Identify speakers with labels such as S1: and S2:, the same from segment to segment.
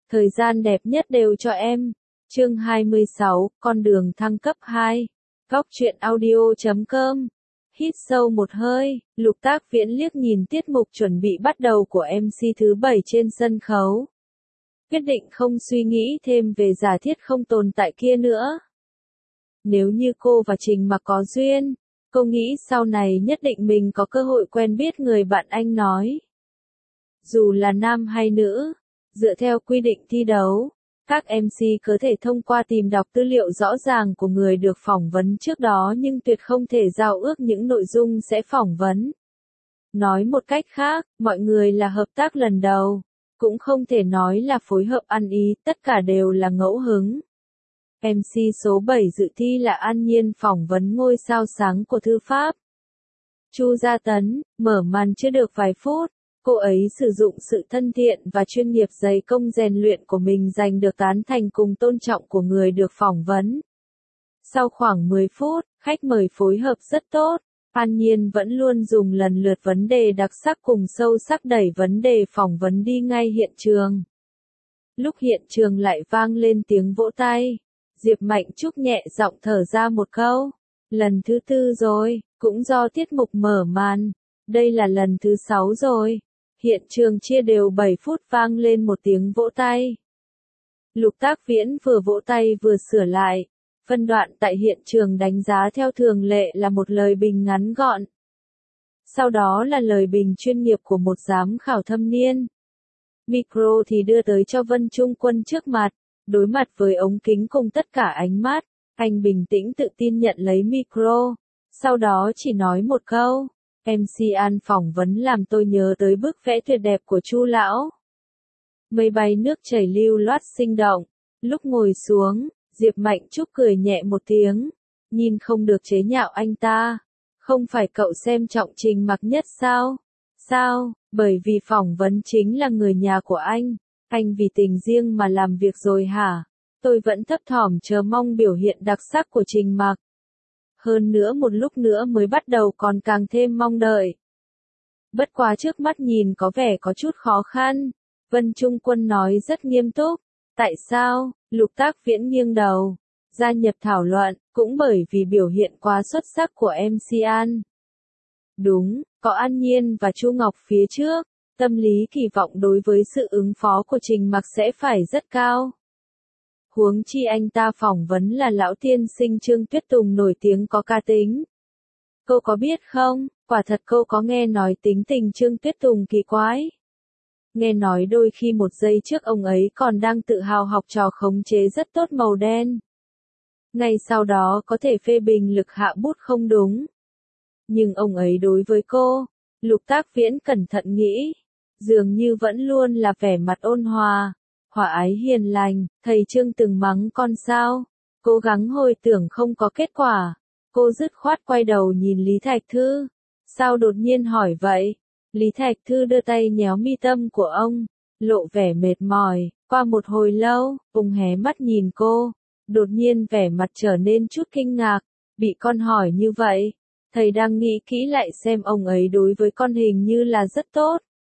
S1: Thời gian đẹp nhất đều cho em. Chương 26, con đường thăng cấp 2. Góc truyện audio.com. Hít sâu một hơi, Lục Tác Viễn liếc nhìn tiết mục chuẩn bị bắt đầu của MC thứ 7 trên sân khấu. Quyết định không suy nghĩ thêm về giả thiết không tồn tại kia nữa. Nếu như cô và Trình Mặc có duyên, cô nghĩ sau này nhất định mình có cơ hội quen biết người bạn anh nói. Dù là nam hay nữ, dựa theo quy định thi đấu, các MC có thể thông qua tìm đọc tư liệu rõ ràng của người được phỏng vấn trước đó nhưng tuyệt không thể giao ước những nội dung sẽ phỏng vấn. Nói một cách khác, mọi người là hợp tác lần đầu, cũng không thể nói là phối hợp ăn ý, tất cả đều là ngẫu hứng. MC số 7 dự thi là An Nhiên phỏng vấn ngôi sao sáng của thư pháp. Chu Gia Tấn, mở màn chưa được vài phút, cô ấy sử dụng sự thân thiện và chuyên nghiệp dày công rèn luyện của mình giành được tán thành cùng tôn trọng của người được phỏng vấn. Sau khoảng 10 phút, khách mời phối hợp rất tốt, An Nhiên vẫn luôn dùng lần lượt vấn đề đặc sắc cùng sâu sắc đẩy vấn đề phỏng vấn đi ngay hiện trường. Lúc hiện trường lại vang lên tiếng vỗ tay, Diệp Mạnh Trúc nhẹ giọng thở ra một câu. Lần thứ 4 rồi, cũng do tiết mục mở màn. Đây là lần thứ 6 rồi. Hiện trường chia đều 7 phút vang lên một tiếng vỗ tay. Lục Tác Viễn vừa vỗ tay vừa sửa lại. Phân đoạn tại hiện trường đánh giá theo thường lệ là một lời bình ngắn gọn. Sau đó là lời bình chuyên nghiệp của một giám khảo thâm niên. Micro thì đưa tới cho Vân Trung Quân trước mặt. Đối mặt với ống kính cùng tất cả ánh mắt, anh bình tĩnh tự tin nhận lấy micro. Sau đó chỉ nói một câu. MC An phỏng vấn làm tôi nhớ tới bức vẽ tuyệt đẹp của Chu lão. Mây bay nước chảy lưu loát sinh động. Lúc ngồi xuống, Diệp Mạnh Trúc cười nhẹ một tiếng. Nhìn không được chế nhạo anh ta. Không phải cậu xem trọng Trình Mặc nhất sao? Sao? Bởi vì phỏng vấn chính là người nhà của anh. Anh vì tình riêng mà làm việc rồi hả? Tôi vẫn thấp thỏm chờ mong biểu hiện đặc sắc của Trình Mặc. Hơn nữa một lúc nữa mới bắt đầu còn càng thêm mong đợi. Bất quá trước mắt nhìn có vẻ có chút khó khăn. Vân Trung Quân nói rất nghiêm túc. Tại sao? Lục Tác Viễn nghiêng đầu. Gia nhập thảo luận, cũng bởi vì biểu hiện quá xuất sắc của MC An. Đúng, có An Nhiên và Chu Ngọc phía trước. Tâm lý kỳ vọng đối với sự ứng phó của Trình Mặc sẽ phải rất cao. Huống chi anh ta phỏng vấn là lão tiên sinh Trương Tuyết Tùng nổi tiếng có cá tính. Cô có biết không, quả thật cô có nghe nói tính tình Trương Tuyết Tùng kỳ quái. Nghe nói đôi khi một giây trước ông ấy còn đang tự hào học trò khống chế rất tốt màu đen. Ngay sau đó có thể phê bình lực hạ bút không đúng. Nhưng ông ấy đối với cô, Lục Tác Viễn cẩn thận nghĩ, dường như vẫn luôn là vẻ mặt ôn hòa, hòa ái hiền lành. Thầy Trương từng mắng con sao? Cố gắng hồi tưởng không có kết quả. Cô dứt khoát quay đầu nhìn Lý Thạch Thư. Sao đột nhiên hỏi vậy? Lý Thạch Thư đưa tay nhéo mi tâm của ông, lộ vẻ mệt mỏi. Qua một hồi lâu, ông hé mắt nhìn cô, đột nhiên vẻ mặt trở nên chút kinh ngạc. Bị con hỏi như vậy, thầy đang nghĩ kỹ lại xem ông ấy đối với con hình như là rất tốt.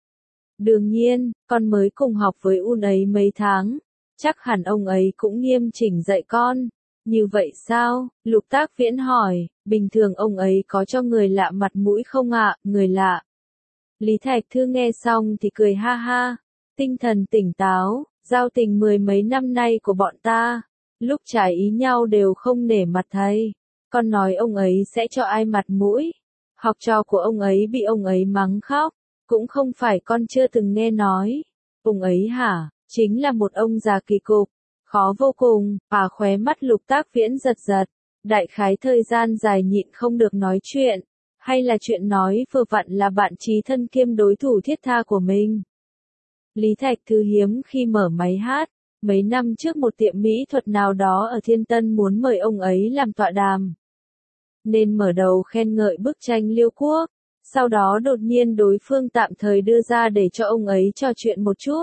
S1: Đương nhiên, con mới cùng học với Un ấy mấy tháng, chắc hẳn ông ấy cũng nghiêm chỉnh dạy con. Như vậy sao? Lục Tác Viễn hỏi, bình thường ông ấy có cho người lạ mặt mũi không ạ? Người lạ. Lý Thạch Thư nghe xong thì cười ha ha, tinh thần tỉnh táo, giao tình 10 mấy năm nay của bọn ta, lúc trái ý nhau đều không nể mặt thầy. Con nói ông ấy sẽ cho ai mặt mũi? Học trò của ông ấy bị ông ấy mắng khóc. Cũng không phải con chưa từng nghe nói. Ông ấy hả? Chính là một ông già kỳ cục. Khó vô cùng. Khóe mắt Lục Tác Viễn giật giật. Đại khái thời gian dài nhịn không được nói chuyện. Hay là chuyện nói vừa vặn là bạn chí thân kiêm đối thủ thiết tha của mình. Lý Thạch Thư hiếm khi mở máy hát. Mấy năm trước một tiệm mỹ thuật nào đó ở Thiên Tân muốn mời ông ấy làm tọa đàm. Nên mở đầu khen ngợi bức tranh Liêu Quốc. Sau đó đột nhiên đối phương tạm thời đưa ra để cho ông ấy trò chuyện một chút.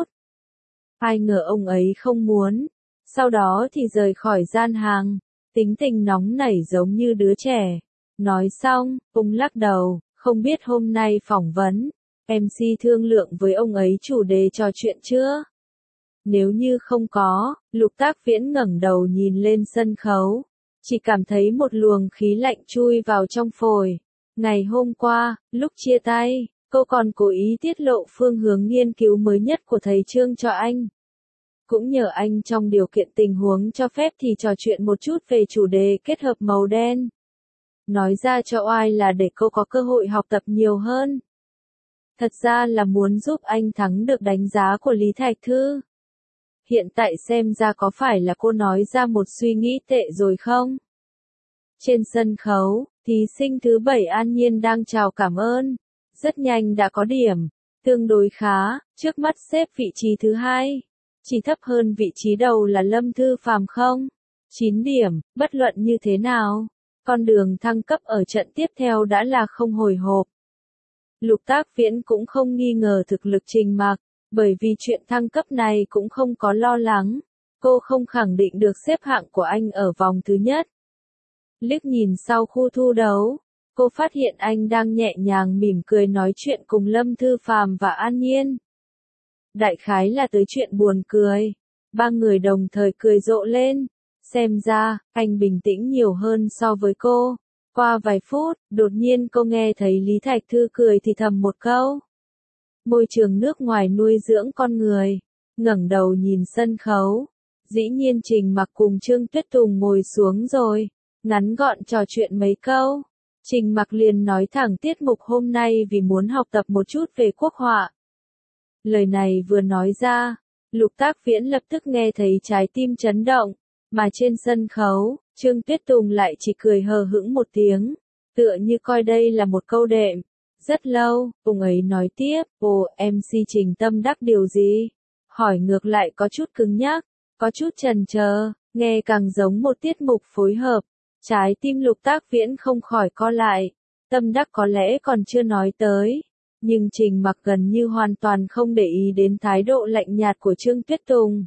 S1: Ai ngờ ông ấy không muốn. Sau đó thì rời khỏi gian hàng. Tính tình nóng nảy giống như đứa trẻ. Nói xong, ông lắc đầu, không biết hôm nay phỏng vấn. MC thương lượng với ông ấy chủ đề trò chuyện chưa? Nếu như không có, Lục Tác Viễn ngẩng đầu nhìn lên sân khấu, chỉ cảm thấy một luồng khí lạnh chui vào trong phổi. Ngày hôm qua, lúc chia tay, cô còn cố ý tiết lộ phương hướng nghiên cứu mới nhất của thầy Trương cho anh. Cũng nhờ anh trong điều kiện tình huống cho phép thì trò chuyện một chút về chủ đề kết hợp màu đen. Nói ra cho oai là để cô có cơ hội học tập nhiều hơn. Thật ra là muốn giúp anh thắng được đánh giá của Lý Thạch Thư. Hiện tại xem ra có phải là cô nói ra một suy nghĩ tệ rồi không? Trên sân khấu, thí sinh thứ 7 An Nhiên đang chào cảm ơn. Rất nhanh đã có điểm, tương đối khá, trước mắt xếp vị trí thứ 2. Chỉ thấp hơn vị trí đầu là Lâm Thư Phàm không? 9 điểm, bất luận như thế nào. Con đường thăng cấp ở trận tiếp theo đã là không hồi hộp. Lục Tác Viễn cũng không nghi ngờ thực lực Trình Mạc, bởi vì chuyện thăng cấp này cũng không có lo lắng. Cô không khẳng định được xếp hạng của anh ở vòng thứ nhất. Liếc nhìn sau khu thu đấu, cô phát hiện anh đang nhẹ nhàng mỉm cười nói chuyện cùng Lâm Thư Phàm và An Nhiên. Đại khái là tới chuyện buồn cười. Ba người đồng thời cười rộ lên. Xem ra, anh bình tĩnh nhiều hơn so với cô. Qua vài phút, đột nhiên cô nghe thấy Lý Thạch Thư cười thì thầm một câu. Môi trường nước ngoài nuôi dưỡng con người. Ngẩng đầu nhìn sân khấu. Dĩ nhiên Trình Mặc cùng Trương Tuyết Tùng ngồi xuống rồi. Ngắn gọn trò chuyện mấy câu. Trình Mặc liền nói thẳng tiết mục hôm nay vì muốn học tập một chút về quốc họa. Lời này vừa nói ra, Lục Tác Viễn lập tức nghe thấy trái tim chấn động, mà trên sân khấu, Trương Tuyết Tùng lại chỉ cười hờ hững một tiếng, tựa như coi đây là một câu đệm. Rất lâu, ông ấy nói tiếp, MC Trình tâm đắc điều gì? Hỏi ngược lại có chút cứng nhắc, có chút chần chờ, nghe càng giống một tiết mục phối hợp. Trái tim Lục Tác Viễn không khỏi co lại, tâm đắc có lẽ còn chưa nói tới. Nhưng Trình Mặc gần như hoàn toàn không để ý đến thái độ lạnh nhạt của Trương Tuyết Tùng.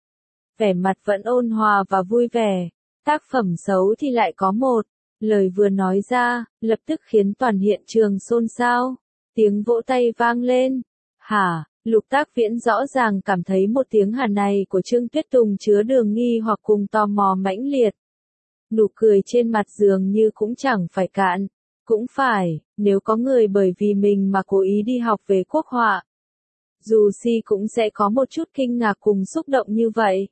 S1: Vẻ mặt vẫn ôn hòa và vui vẻ. Tác phẩm xấu thì lại có một. Lời vừa nói ra, lập tức khiến toàn hiện trường xôn xao. Tiếng vỗ tay vang lên. Hả, Lục Tác Viễn rõ ràng cảm thấy một tiếng hả này của Trương Tuyết Tùng chứa đường nghi hoặc cùng tò mò mãnh liệt. Nụ cười trên mặt dường như cũng chẳng phải cạn. Cũng phải, nếu có người bởi vì mình mà cố ý đi học về quốc họa. Dù si cũng sẽ có một chút kinh ngạc cùng xúc động như vậy.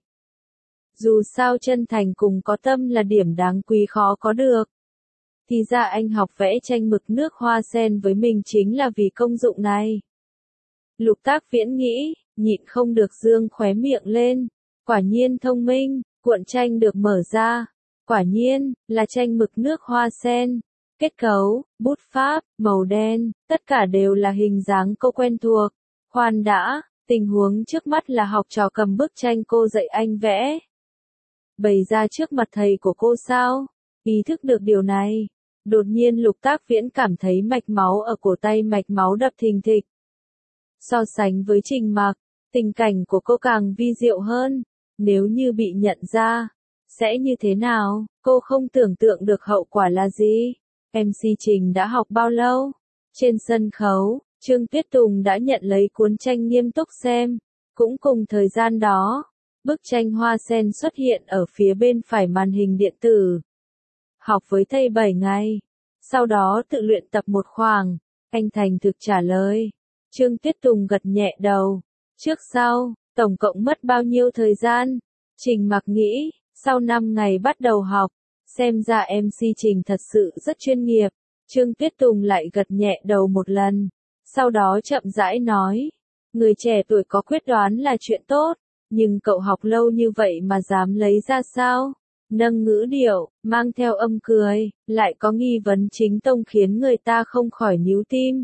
S1: Dù sao chân thành cùng có tâm là điểm đáng quý khó có được. Thì ra anh học vẽ tranh mực nước hoa sen với mình chính là vì công dụng này. Lục Tác Viễn nghĩ, nhịn không được dương khóe miệng lên. Quả nhiên thông minh, cuộn tranh được mở ra. Quả nhiên, là tranh mực nước hoa sen. Kết cấu, bút pháp, màu đen, tất cả đều là hình dáng cô quen thuộc. Khoan đã, tình huống trước mắt là học trò cầm bức tranh cô dạy anh vẽ. Bày ra trước mặt thầy của cô sao? Ý thức được điều này. Đột nhiên Lục Tác Viễn cảm thấy mạch máu ở cổ tay mạch máu đập thình thịch. So sánh với Trình Mặc, tình cảnh của cô càng vi diệu hơn. Nếu như bị nhận ra, sẽ như thế nào? Cô không tưởng tượng được hậu quả là gì. MC Trình đã học bao lâu? Trên sân khấu, Trương Tuyết Tùng đã nhận lấy cuốn tranh nghiêm túc xem. Cũng cùng thời gian đó, bức tranh hoa sen xuất hiện ở phía bên phải màn hình điện tử. Học với thầy 7 ngày. Sau đó tự luyện tập một khoảng. Anh thành thực trả lời. Trương Tuyết Tùng gật nhẹ đầu. Trước sau, tổng cộng mất bao nhiêu thời gian? Trình Mặc nghĩ, sau 5 ngày bắt đầu học. Xem ra MC Trình thật sự rất chuyên nghiệp. Trương Tuyết Tùng lại gật nhẹ đầu một lần. Sau đó chậm rãi nói. Người trẻ tuổi có quyết đoán là chuyện tốt. Nhưng cậu học lâu như vậy mà dám lấy ra sao? Nâng ngữ điệu, mang theo âm cười, lại có nghi vấn chính tông khiến người ta không khỏi níu tim.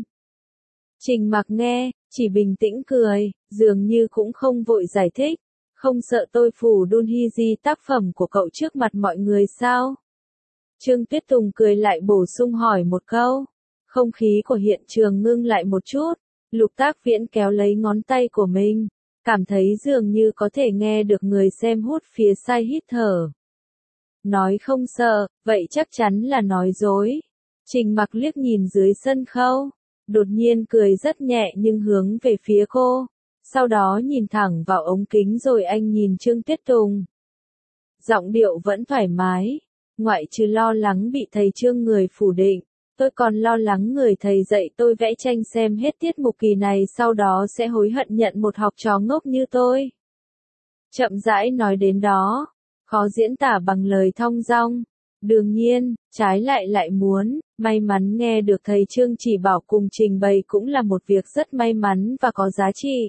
S1: Trình Mặc nghe, chỉ bình tĩnh cười, dường như cũng không vội giải thích. Không sợ tôi phủ đun hy di tác phẩm của cậu trước mặt mọi người sao? Trương Tuyết Tùng cười lại bổ sung hỏi một câu. Không khí của hiện trường ngưng lại một chút. Lục Tác Viễn kéo lấy ngón tay của mình. Cảm thấy dường như có thể nghe được người xem hút phía sai hít thở. Nói không sợ, vậy chắc chắn là nói dối. Trình Mặc liếc nhìn dưới sân khấu. Đột nhiên cười rất nhẹ nhưng hướng về phía cô. Sau đó nhìn thẳng vào ống kính rồi anh nhìn Trương Tuyết Tùng. Giọng điệu vẫn thoải mái, ngoại trừ lo lắng bị thầy Trương người phủ định, tôi còn lo lắng người thầy dạy tôi vẽ tranh xem hết tiết mục kỳ này sau đó sẽ hối hận nhận một học trò ngốc như tôi. Chậm rãi nói đến đó, khó diễn tả bằng lời thong dong. Đương nhiên, trái lại muốn, may mắn nghe được thầy Trương chỉ bảo cùng trình bày cũng là một việc rất may mắn và có giá trị.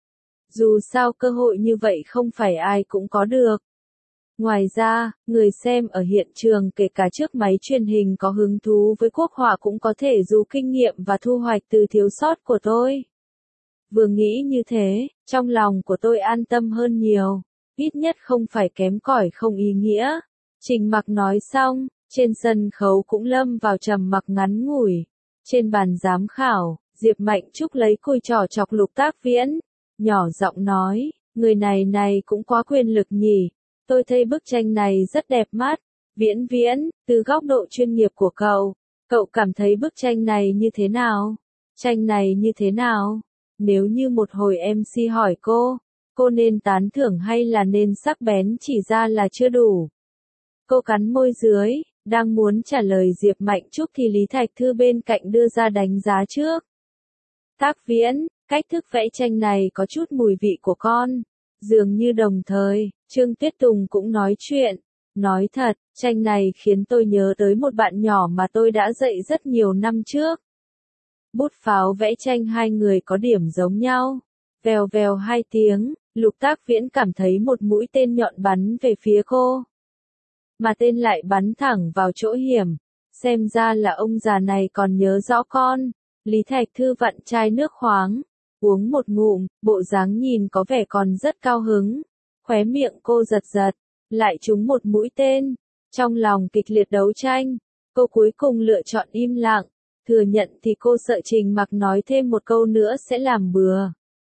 S1: Dù sao cơ hội như vậy không phải ai cũng có được. Ngoài ra, người xem ở hiện trường kể cả trước máy truyền hình có hứng thú với quốc họa cũng có thể rút kinh nghiệm và thu hoạch từ thiếu sót của tôi. Vừa nghĩ như thế, trong lòng của tôi an tâm hơn nhiều, ít nhất không phải kém cỏi không ý nghĩa. Trình Mặc nói xong, trên sân khấu cũng lâm vào trầm mặc ngắn ngủi. Trên bàn giám khảo, Diệp Mạnh Trúc lấy cùi trỏ chọc Lục Tác Viễn, nhỏ giọng nói, người này cũng quá quyền lực nhỉ. Tôi thấy bức tranh này rất đẹp mắt. Viễn, từ góc độ chuyên nghiệp của cậu cảm thấy bức tranh này như thế nào? Tranh này như thế nào? Nếu như một hồi MC hỏi cô nên tán thưởng hay là nên sắc bén chỉ ra là chưa đủ? Cô cắn môi dưới, đang muốn trả lời Diệp Mạnh Trúc thì Lý Thạch Thư bên cạnh đưa ra đánh giá trước. Tác Viễn, cách thức vẽ tranh này có chút mùi vị của con. Dường như đồng thời, Trương Tuyết Tùng cũng nói chuyện. Nói thật, tranh này khiến tôi nhớ tới một bạn nhỏ mà tôi đã dạy rất nhiều năm trước. Bút pháo vẽ tranh hai người có điểm giống nhau. Vèo vèo hai tiếng, Lục Tác Viễn cảm thấy một mũi tên nhọn bắn về phía cô. Mà tên lại bắn thẳng vào chỗ hiểm. Xem ra là ông già này còn nhớ rõ con. Lý Thạch Thư vặn chai nước khoáng, uống một ngụm, bộ dáng nhìn có vẻ còn rất cao hứng. Khóe miệng cô giật giật, lại trúng một mũi tên. Trong lòng kịch liệt đấu tranh, cô cuối cùng lựa chọn im lặng. Thừa nhận thì cô sợ Trình Mặc nói thêm một câu nữa sẽ làm bừa.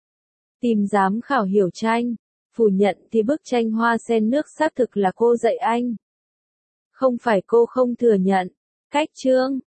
S1: Tìm giám khảo hiểu tranh. Phủ nhận thì bức tranh hoa sen nước xác thực là cô dạy anh. Không phải cô không thừa nhận. Cách Trương